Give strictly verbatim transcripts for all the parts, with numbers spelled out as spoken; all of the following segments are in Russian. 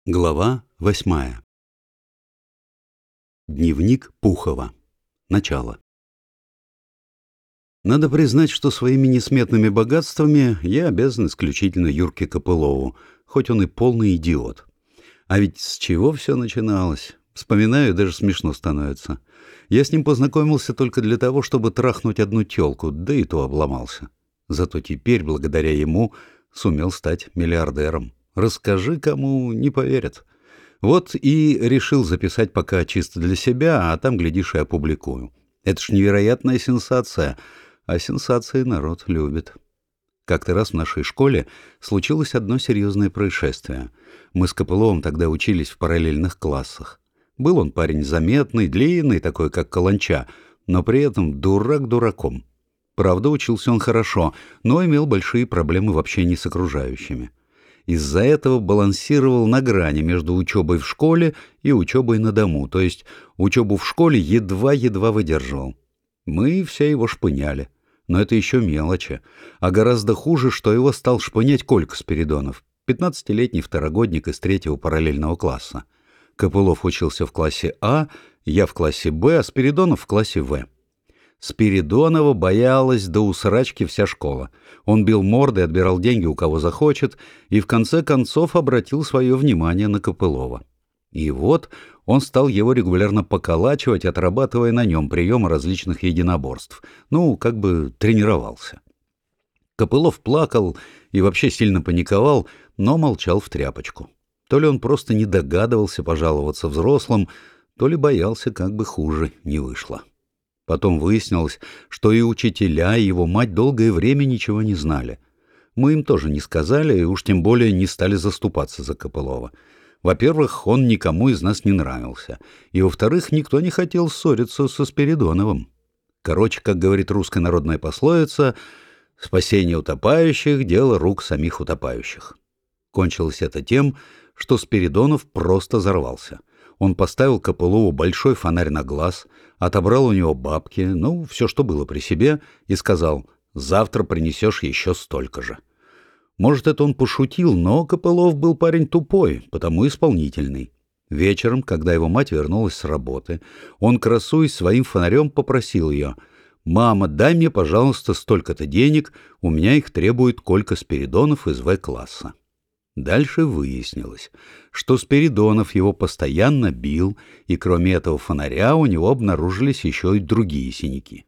Глава восьмая. Дневник Пухова. Начало. Надо признать, что своими несметными богатствами я обязан исключительно Юрке Копылову, хоть он и полный идиот. А ведь с чего все начиналось? Вспоминаю, даже смешно становится. Я с ним познакомился только для того, чтобы трахнуть одну тёлку, да и то обломался. Зато теперь, благодаря ему, сумел стать миллиардером. Расскажи кому, не поверят. Вот и решил записать пока чисто для себя, а там, глядишь, и опубликую. Это ж невероятная сенсация, а сенсации народ любит. Как-то раз в нашей школе случилось одно серьезное происшествие. Мы с Копыловым тогда учились в параллельных классах. Был он парень заметный, длинный, такой как каланча, но при этом дурак дураком. Правда, учился он хорошо, но имел большие проблемы в общении с окружающими. Из-за этого балансировал на грани между учебой в школе и учебой на дому, то есть учебу в школе едва-едва выдерживал. Мы все его шпыняли, но это еще мелочи, а гораздо хуже, что его стал шпынять Колька Спиридонов, пятнадцатилетний второгодник из третьего параллельного класса. Копылов учился в классе А, я в классе Б, а Спиридонов в классе В. Спиридонова боялась до усрачки вся школа. Он бил мордой, отбирал деньги у кого захочет, и в конце концов обратил свое внимание на Копылова. И вот он стал его регулярно поколачивать, отрабатывая на нем приемы различных единоборств. Ну, как бы тренировался. Копылов плакал и вообще сильно паниковал, но молчал в тряпочку. То ли он просто не догадывался пожаловаться взрослым, то ли боялся, как бы хуже не вышло. Потом выяснилось, что и учителя, и его мать долгое время ничего не знали. Мы им тоже не сказали, и уж тем более не стали заступаться за Копылова. Во-первых, он никому из нас не нравился, и, во-вторых, никто не хотел ссориться со Спиридоновым. Короче, как говорит русская народная пословица, «Спасение утопающих — дело рук самих утопающих». Кончилось это тем, что Спиридонов просто взорвался. Он поставил Копылову большой фонарь на глаз, отобрал у него бабки, ну, все, что было при себе, и сказал: «Завтра принесешь еще столько же». Может, это он пошутил, но Копылов был парень тупой, потому исполнительный. Вечером, когда его мать вернулась с работы, он, красуясь своим фонарем, попросил ее: «Мама, дай мне, пожалуйста, столько-то денег, у меня их требует Колька Спиридонов из В-класса». Дальше выяснилось, что Спиридонов его постоянно бил, и кроме этого фонаря у него обнаружились еще и другие синяки.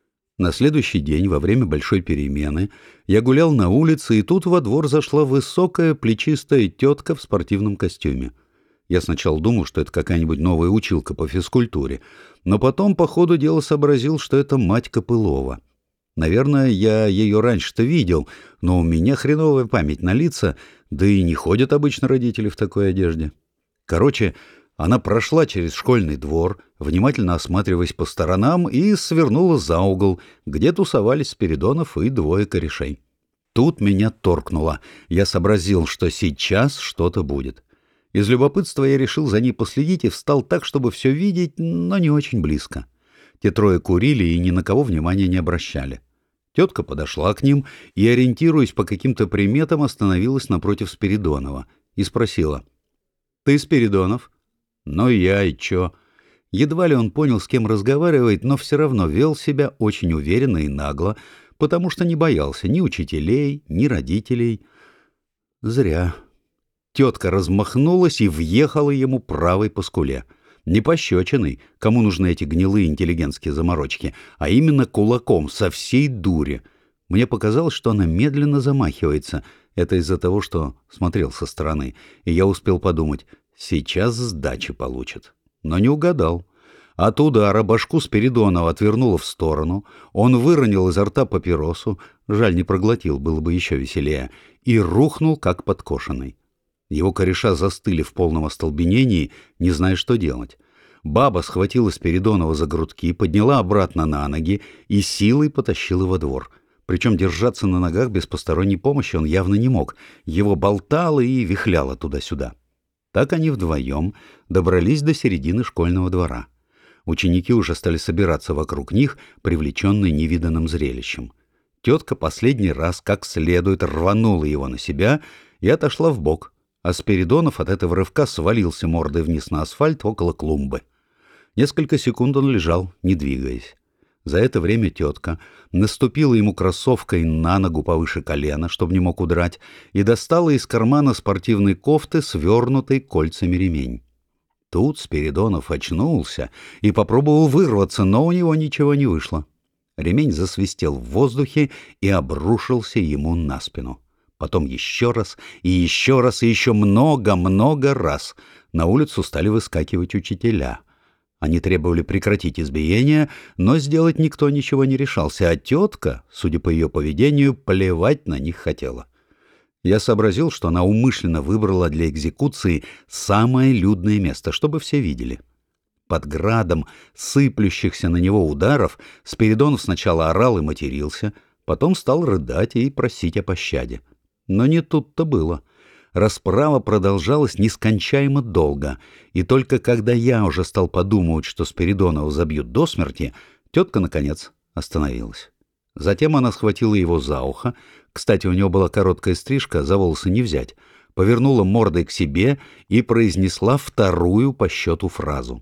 На следующий день, во время большой перемены, я гулял на улице, и тут во двор зашла высокая плечистая тетка в спортивном костюме. Я сначала думал, что это какая-нибудь новая училка по физкультуре, но потом по ходу дела сообразил, что это мать Копылова. Наверное, я ее раньше-то видел, но у меня хреновая память на лица, да и не ходят обычно родители в такой одежде. Короче, она прошла через школьный двор, внимательно осматриваясь по сторонам, и свернула за угол, где тусовались Спиридонов и двое корешей. Тут меня торкнуло. Я сообразил, что сейчас что-то будет. Из любопытства я решил за ней последить и встал так, чтобы все видеть, но не очень близко. Те трое курили и ни на кого внимания не обращали. Тетка подошла к ним и, ориентируясь по каким-то приметам, остановилась напротив Спиридонова и спросила: «Ты Спиридонов?» «Ну я и чё?» Едва ли он понял, с кем разговаривает, но все равно вел себя очень уверенно и нагло, потому что не боялся ни учителей, ни родителей. Зря. Тетка размахнулась и въехала ему правой по скуле. Не пощечиной, кому нужны эти гнилые интеллигентские заморочки, а именно кулаком со всей дури. Мне показалось, что она медленно замахивается. Это из-за того, что смотрел со стороны, и я успел подумать: сейчас сдачи получит. Но не угадал. От удара башку Спиридонова отвернуло в сторону, он выронил изо рта папиросу, жаль, не проглотил, было бы еще веселее, и рухнул, как подкошенный. Его кореша застыли в полном остолбенении, не зная, что делать. Баба схватила Спиридонова за грудки, подняла обратно на ноги и силой потащила во двор. Причем держаться на ногах без посторонней помощи он явно не мог. Его болтало и вихляло туда-сюда. Так они вдвоем добрались до середины школьного двора. Ученики уже стали собираться вокруг них, привлеченные невиданным зрелищем. Тетка последний раз как следует рванула его на себя и отошла вбок, а Спиридонов от этого рывка свалился мордой вниз на асфальт около клумбы. Несколько секунд он лежал, не двигаясь. За это время тетка наступила ему кроссовкой на ногу повыше колена, чтобы не мог удрать, и достала из кармана спортивной кофты свернутый кольцами ремень. Тут Спиридонов очнулся и попробовал вырваться, но у него ничего не вышло. Ремень засвистел в воздухе и обрушился ему на спину. Потом еще раз, и еще раз, и еще много-много раз на улицу стали выскакивать учителя. Они требовали прекратить избиение, но сделать никто ничего не решался, а тетка, судя по ее поведению, плевать на них хотела. Я сообразил, что она умышленно выбрала для экзекуции самое людное место, чтобы все видели. Под градом сыплющихся на него ударов Спиридонов сначала орал и матерился, потом стал рыдать и просить о пощаде. Но не тут-то было. Расправа продолжалась нескончаемо долго, и только когда я уже стал подумывать, что Спиридонова забьют до смерти, тетка, наконец, остановилась. Затем она схватила его за ухо, кстати, у него была короткая стрижка, за волосы не взять, повернула мордой к себе и произнесла вторую по счету фразу.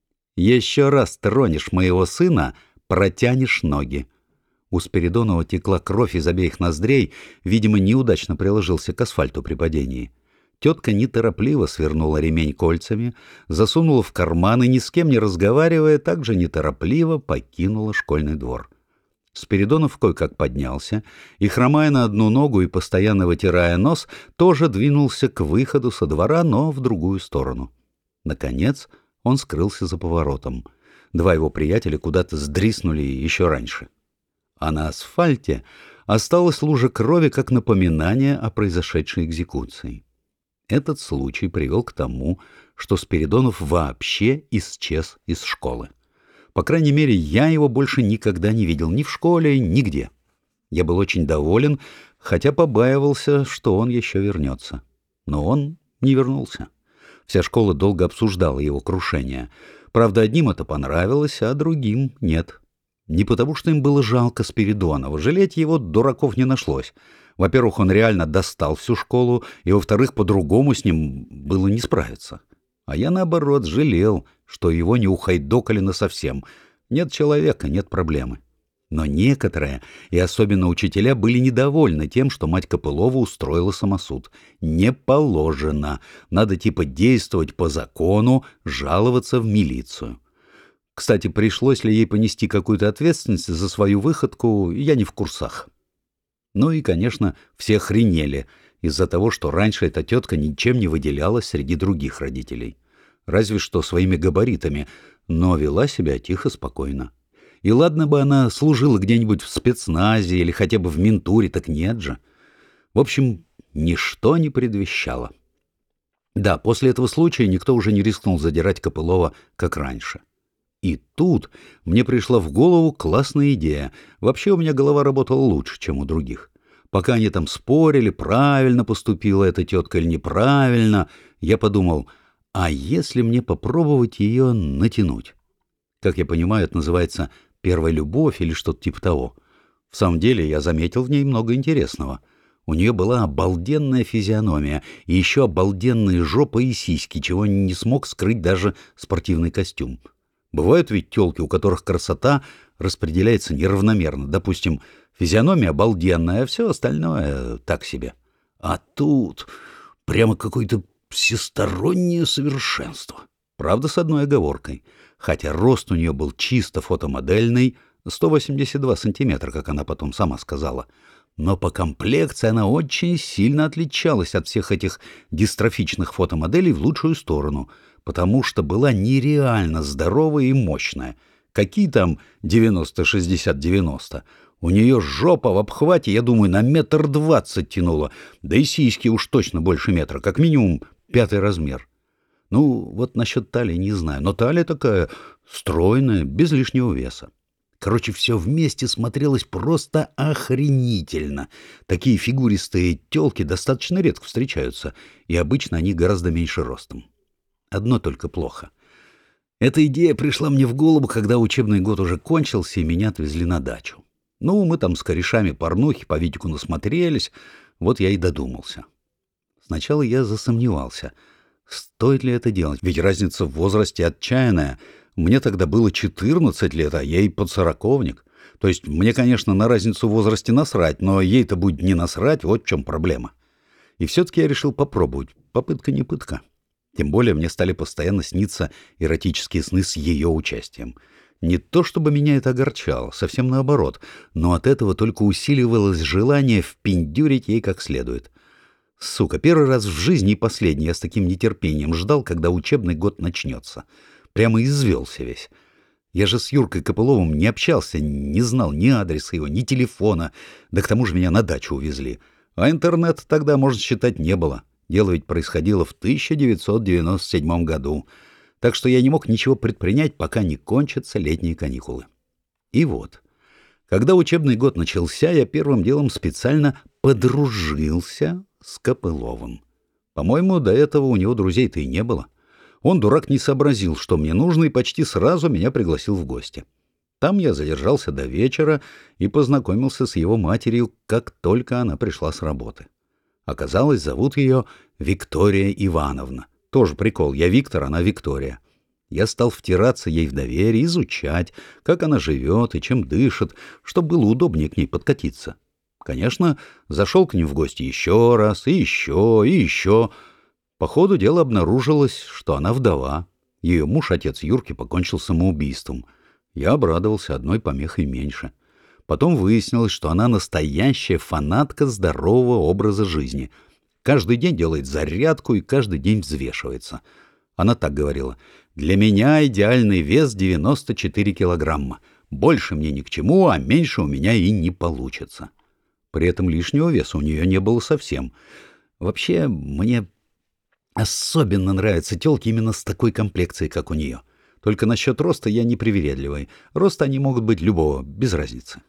«Еще раз тронешь моего сына, протянешь ноги». У Спиридонова текла кровь из обеих ноздрей, видимо, неудачно приложился к асфальту при падении. Тетка неторопливо свернула ремень кольцами, засунула в карман и, ни с кем не разговаривая, также неторопливо покинула школьный двор. Спиридонов кое-как поднялся и, хромая на одну ногу и постоянно вытирая нос, тоже двинулся к выходу со двора, но в другую сторону. Наконец он скрылся за поворотом. Два его приятеля куда-то сдриснули еще раньше. А на асфальте осталась лужа крови как напоминание о произошедшей экзекуции. Этот случай привел к тому, что Спиридонов вообще исчез из школы. По крайней мере, я его больше никогда не видел ни в школе, нигде. Я был очень доволен, хотя побаивался, что он еще вернется. Но он не вернулся. Вся школа долго обсуждала его крушение. Правда, одним это понравилось, а другим нет. Не потому, что им было жалко Спиридонова. Жалеть его дураков не нашлось. Во-первых, он реально достал всю школу, и, во-вторых, по-другому с ним было не справиться. А я, наоборот, жалел, что его не ухайдокали насовсем. Нет человека — нет проблемы. Но некоторые, и особенно учителя, были недовольны тем, что мать Копылова устроила самосуд. Не положено. Надо типа действовать по закону, жаловаться в милицию. Кстати, пришлось ли ей понести какую-то ответственность за свою выходку, я не в курсах. Ну и, конечно, все охренели из-за того, что раньше эта тетка ничем не выделялась среди других родителей. Разве что своими габаритами, но вела себя тихо-спокойно. И ладно бы она служила где-нибудь в спецназе или хотя бы в ментуре, так нет же. В общем, ничто не предвещало. Да, после этого случая никто уже не рискнул задирать Копылова, как раньше. И тут мне пришла в голову классная идея. Вообще у меня голова работала лучше, чем у других. Пока они там спорили, правильно поступила эта тетка или неправильно, я подумал, а если мне попробовать ее натянуть? Как я понимаю, это называется «первая любовь» или что-то типа того. В самом деле я заметил в ней много интересного. У нее была обалденная физиономия и еще обалденные жопа и сиськи, чего не смог скрыть даже спортивный костюм. Бывают ведь тёлки, у которых красота распределяется неравномерно. Допустим, физиономия обалденная, а все остальное так себе. А тут прямо какое-то всестороннее совершенство. Правда, с одной оговоркой. Хотя рост у нее был чисто фотомодельный, сто восемьдесят два сантиметра, как она потом сама сказала. Но по комплекции она очень сильно отличалась от всех этих дистрофичных фотомоделей в лучшую сторону, потому что была нереально здоровая и мощная. Какие там девяносто шестьдесят девяносто? У нее жопа в обхвате, я думаю, на метр двадцать тянула, да и сиськи уж точно больше метра, как минимум пятый размер. Ну, вот насчет талии не знаю, но талия такая стройная, без лишнего веса. Короче, все вместе смотрелось просто охренительно. Такие фигуристые тёлки достаточно редко встречаются, и обычно они гораздо меньше ростом. Одно только плохо. Эта идея пришла мне в голову, когда учебный год уже кончился, и меня отвезли на дачу. Ну, мы там с корешами порнухи по видику насмотрелись, вот я и додумался. Сначала я засомневался, стоит ли это делать, ведь разница в возрасте отчаянная. Мне тогда было четырнадцать лет, а ей подсороковник. То есть мне, конечно, на разницу в возрасте насрать, но ей-то будет не насрать, вот в чем проблема. И все-таки я решил попробовать. Попытка не пытка. Тем более мне стали постоянно сниться эротические сны с ее участием. Не то чтобы меня это огорчало, совсем наоборот, но от этого только усиливалось желание впендюрить ей как следует. Сука, первый раз в жизни и последний я с таким нетерпением ждал, когда учебный год начнется. Прямо извелся весь. Я же с Юркой Копыловым не общался, не знал ни адреса его, ни телефона, да к тому же меня на дачу увезли. А интернета тогда, можно считать, не было. Дело ведь происходило в тысяча девятьсот девяносто седьмом году, так что я не мог ничего предпринять, пока не кончатся летние каникулы. И вот, когда учебный год начался, я первым делом специально подружился с Копыловым. По-моему, до этого у него друзей-то и не было. Он, дурак, не сообразил, что мне нужно, и почти сразу меня пригласил в гости. Там я задержался до вечера и познакомился с его матерью, как только она пришла с работы. Оказалось, зовут ее Виктория Ивановна. Тоже прикол, я Виктор, она Виктория. Я стал втираться ей в доверие, изучать, как она живет и чем дышит, чтобы было удобнее к ней подкатиться. Конечно, зашел к ним в гости еще раз, и еще, и еще. По ходу дела обнаружилось, что она вдова. Ее муж, отец Юрки, покончил самоубийством. Я обрадовался, одной помехой меньше. Потом выяснилось, что она настоящая фанатка здорового образа жизни. Каждый день делает зарядку и каждый день взвешивается. Она так говорила: «Для меня идеальный вес девяносто четыре килограмма. Больше мне ни к чему, а меньше у меня и не получится». При этом лишнего веса у нее не было совсем. Вообще, мне особенно нравятся тёлки именно с такой комплекцией, как у нее. Только насчет роста я непривередливый. Рост они могут быть любого, без разницы.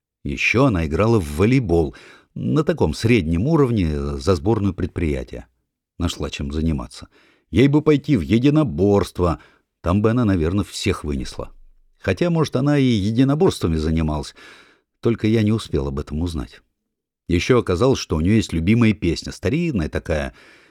Еще она играла в волейбол на таком среднем уровне за сборную предприятия. Нашла чем заниматься. Ей бы пойти в единоборство. Там бы она, наверное, всех вынесла. Хотя, может, она и единоборствами занималась. Только я не успел об этом узнать. Еще оказалось, что у нее есть любимая песня. Старинная такая.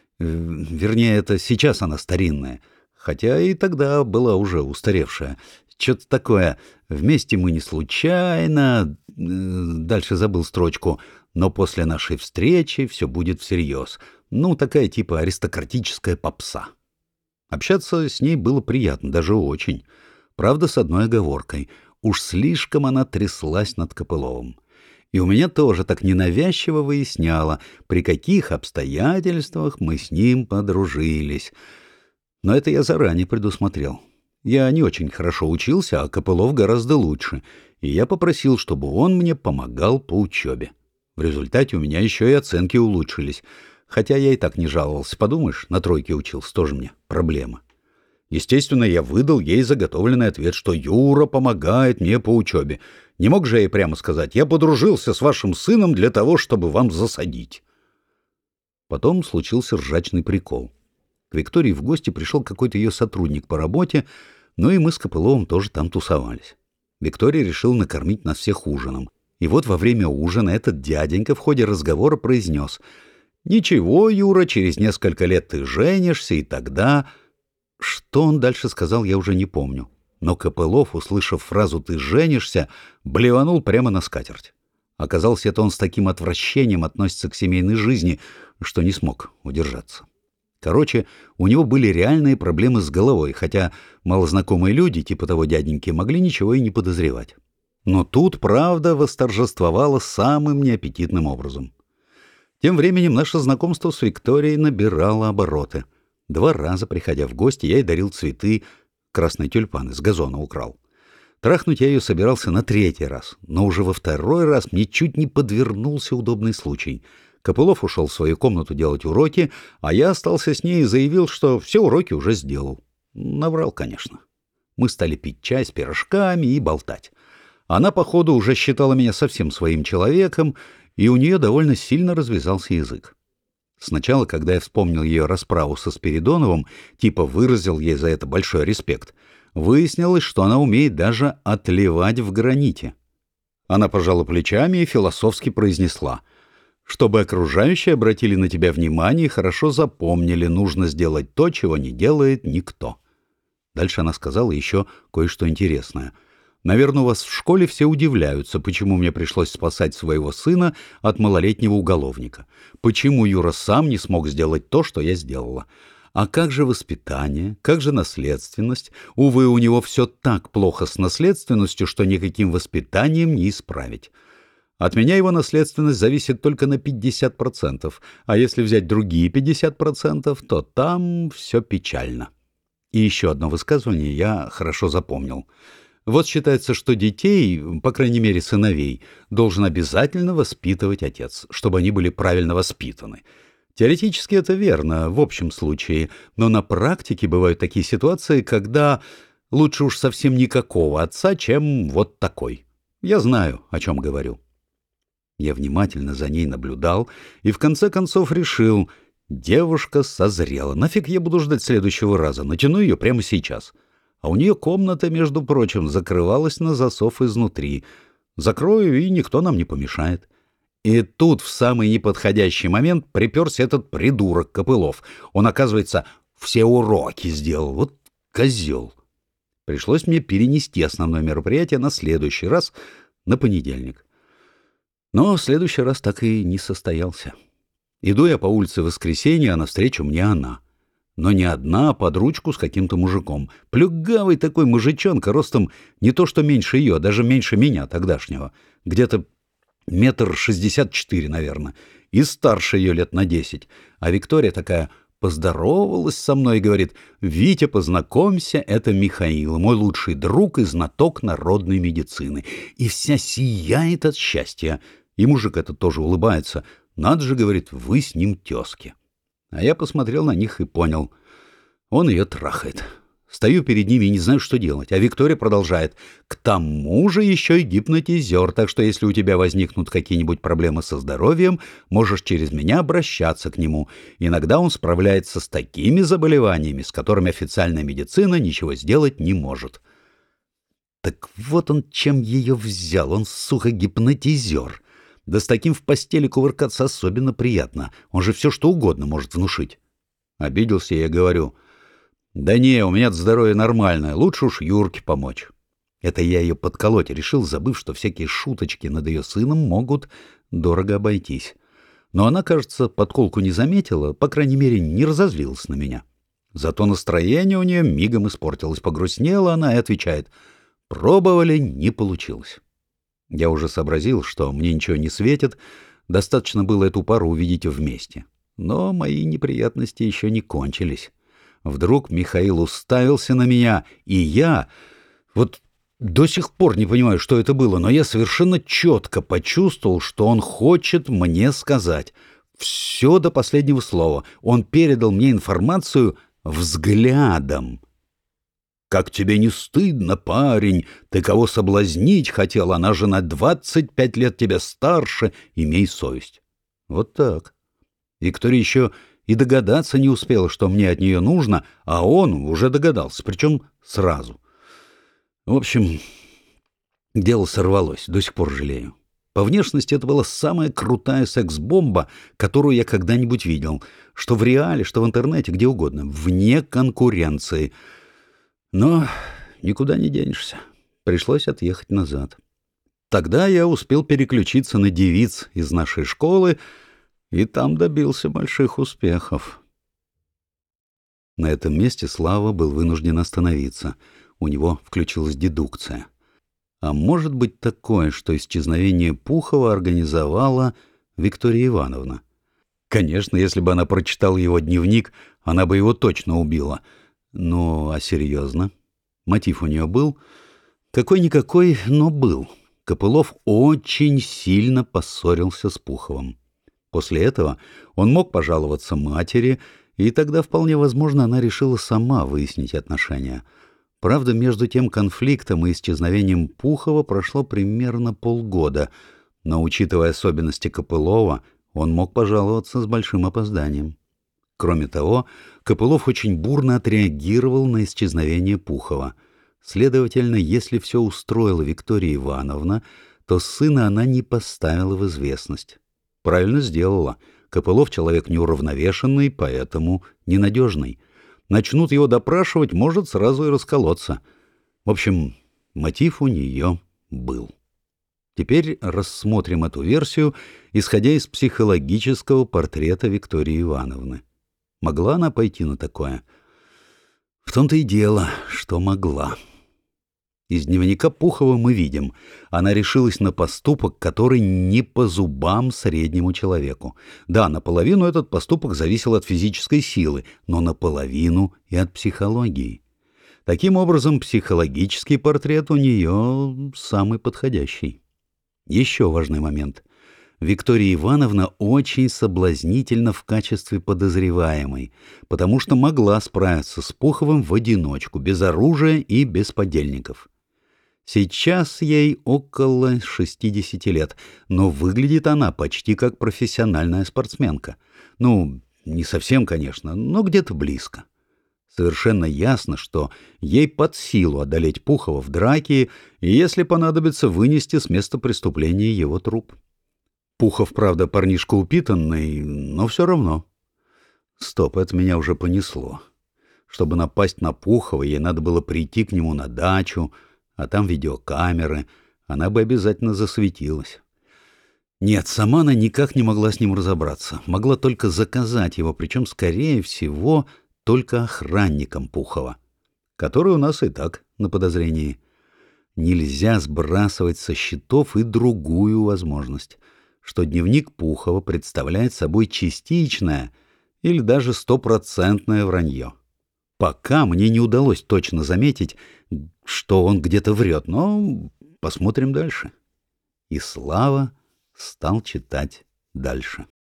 Вернее, это сейчас она старинная. Хотя и тогда была уже устаревшая. Что-то такое. «Вместе мы не случайно...» Дальше забыл строчку. «Но после нашей встречи все будет всерьез». Ну, такая типа аристократическая попса. Общаться с ней было приятно, даже очень. Правда, с одной оговоркой. Уж слишком она тряслась над Копыловым. И у меня тоже так ненавязчиво выясняла, при каких обстоятельствах мы с ним подружились. Но это я заранее предусмотрел. Я не очень хорошо учился, а Копылов гораздо лучше, и я попросил, чтобы он мне помогал по учебе. В результате у меня еще и оценки улучшились, хотя я и так не жаловался. Подумаешь, на тройке учился, тоже мне проблема. Естественно, я выдал ей заготовленный ответ, что Юра помогает мне по учебе. Не мог же я ей прямо сказать: «Я подружился с вашим сыном для того, чтобы вам засадить». Потом случился ржачный прикол. К Виктории в гости пришел какой-то ее сотрудник по работе, ну и мы с Копыловым тоже там тусовались. Виктория решила накормить нас всех ужином. И вот во время ужина этот дяденька в ходе разговора произнес: «Ничего, Юра, через несколько лет ты женишься, и тогда...» Что он дальше сказал, я уже не помню. Но Копылов, услышав фразу «ты женишься», блеванул прямо на скатерть. Оказалось, это он с таким отвращением относится к семейной жизни, что не смог удержаться. Короче, у него были реальные проблемы с головой, хотя малознакомые люди, типа того дяденьки, могли ничего и не подозревать. Но тут правда восторжествовала самым неаппетитным образом. Тем временем наше знакомство с Викторией набирало обороты. Два раза, приходя в гости, я ей дарил цветы, красные тюльпаны, с газона украл. Трахнуть я ее собирался на третий раз, но уже во второй раз мне чуть не подвернулся удобный случай. Копылов ушел в свою комнату делать уроки, а я остался с ней и заявил, что все уроки уже сделал. Наврал, конечно. Мы стали пить чай с пирожками и болтать. Она, походу, уже считала меня совсем своим человеком, и у нее довольно сильно развязался язык. Сначала, когда я вспомнил ее расправу со Спиридоновым, типа выразил ей за это большой респект, выяснилось, что она умеет даже отливать в граните. Она пожала плечами и философски произнесла: Чтобы окружающие обратили на тебя внимание и хорошо запомнили, нужно сделать то, чего не делает никто. Дальше она сказала еще кое-что интересное. Наверное, у вас в школе все удивляются, почему мне пришлось спасать своего сына от малолетнего уголовника. Почему Юра сам не смог сделать то, что я сделала. А как же воспитание, как же наследственность? Увы, у него все так плохо с наследственностью, что никаким воспитанием не исправить. От меня его наследственность зависит только на пятьдесят процентов, а если взять другие пятьдесят процентов, то там все печально. И еще одно высказывание я хорошо запомнил. Вот считается, что детей, по крайней мере сыновей, должен обязательно воспитывать отец, чтобы они были правильно воспитаны. Теоретически это верно, в общем случае, но на практике бывают такие ситуации, когда лучше уж совсем никакого отца, чем вот такой. Я знаю, о чем говорю. Я внимательно за ней наблюдал и в конце концов решил, девушка созрела, нафиг я буду ждать следующего раза, натяну ее прямо сейчас. А у нее комната, между прочим, закрывалась на засов изнутри. Закрою, и никто нам не помешает. И тут в самый неподходящий момент приперся этот придурок Копылов. Он, оказывается, все уроки сделал. Вот козел. Пришлось мне перенести основное мероприятие на следующий раз, на понедельник. Но следующий раз так и не состоялся. Иду я по улице в воскресенье, а навстречу мне она. Но не одна, а под ручку с каким-то мужиком. Плюгавый такой мужичонка, ростом не то что меньше ее, а даже меньше меня тогдашнего. Где-то метр шестьдесят четыре, наверное. И старше ее лет на десять. А Виктория такая поздоровалась со мной и говорит: «Витя, познакомься, это Михаил, мой лучший друг и знаток народной медицины». И вся сияет от счастья. И мужик этот тоже улыбается. «Надо же, — говорит, — вы с ним тезки». А я посмотрел на них и понял. Он ее трахает. Стою перед ними и не знаю, что делать. А Виктория продолжает. К тому же еще и гипнотизер, так что если у тебя возникнут какие-нибудь проблемы со здоровьем, можешь через меня обращаться к нему. Иногда он справляется с такими заболеваниями, с которыми официальная медицина ничего сделать не может. Так вот он чем ее взял. Он, сука, гипнотизер. Да с таким в постели кувыркаться особенно приятно. Он же все что угодно может внушить. Обиделся я, говорю: «Да не, у меня здоровье нормальное, лучше уж Юрке помочь». Это я ее подколоть решил, забыв, что всякие шуточки над ее сыном могут дорого обойтись. Но она, кажется, подколку не заметила, по крайней мере, не разозлилась на меня. Зато настроение у нее мигом испортилось, погрустнела она и отвечает: «Пробовали, не получилось». Я уже сообразил, что мне ничего не светит, достаточно было эту пару увидеть вместе. Но мои неприятности еще не кончились. Вдруг Михаил уставился на меня, и я... Вот до сих пор не понимаю, что это было, но я совершенно четко почувствовал, что он хочет мне сказать. Все до последнего слова. Он передал мне информацию взглядом. «Как тебе не стыдно, парень? Ты кого соблазнить хотел? Она же на двадцать пять лет тебя старше. Имей совесть». Вот так. Виктория еще и догадаться не успела, что мне от нее нужно, а он уже догадался, причем сразу. В общем, дело сорвалось, до сих пор жалею. По внешности это была самая крутая секс-бомба, которую я когда-нибудь видел. Что в реале, что в интернете, где угодно. Вне конкуренции. Но никуда не денешься. Пришлось отъехать назад. Тогда я успел переключиться на девиц из нашей школы, и там добился больших успехов. На этом месте Слава был вынужден остановиться. У него включилась дедукция. А может быть такое, что исчезновение Пухова организовала Виктория Ивановна? Конечно, если бы она прочитала его дневник, она бы его точно убила. Ну, а серьезно? Мотив у нее был? Какой-никакой, но был. Копылов очень сильно поссорился с Пуховым. После этого он мог пожаловаться матери, и тогда вполне возможно она решила сама выяснить отношения. Правда, между тем конфликтом и исчезновением Пухова прошло примерно полгода, но, учитывая особенности Копылова, он мог пожаловаться с большим опозданием. Кроме того, Копылов очень бурно отреагировал на исчезновение Пухова. Следовательно, если все устроила Виктория Ивановна, то сына она не поставила в известность. Правильно сделала. Копылов человек неуравновешенный, поэтому ненадежный. Начнут его допрашивать, может сразу и расколоться. В общем, мотив у нее был. Теперь рассмотрим эту версию, исходя из психологического портрета Виктории Ивановны. Могла она пойти на такое? В том-то и дело, что могла. Из дневника Пухова мы видим, она решилась на поступок, который не по зубам среднему человеку. Да, наполовину этот поступок зависел от физической силы, но наполовину и от психологии. Таким образом, психологический портрет у нее самый подходящий. Еще важный момент. Виктория Ивановна очень соблазнительна в качестве подозреваемой, потому что могла справиться с Пуховым в одиночку, без оружия и без подельников. Сейчас ей около шестидесяти лет, но выглядит она почти как профессиональная спортсменка. Ну, не совсем, конечно, но где-то близко. Совершенно ясно, что ей под силу одолеть Пухова в драке и, если понадобится, вынести с места преступления его труп. Пухов, правда, парнишка упитанный, но все равно. Стоп, это меня уже понесло. Чтобы напасть на Пухова, ей надо было прийти к нему на дачу, а там видеокамеры, она бы обязательно засветилась. Нет, сама она никак не могла с ним разобраться, могла только заказать его, причем, скорее всего, только охранником Пухова, который у нас и так на подозрении. Нельзя сбрасывать со счетов и другую возможность, что дневник Пухова представляет собой частичное или даже стопроцентное вранье. Пока мне не удалось точно заметить, что он где-то врет, но посмотрим дальше. И Слава стал читать дальше.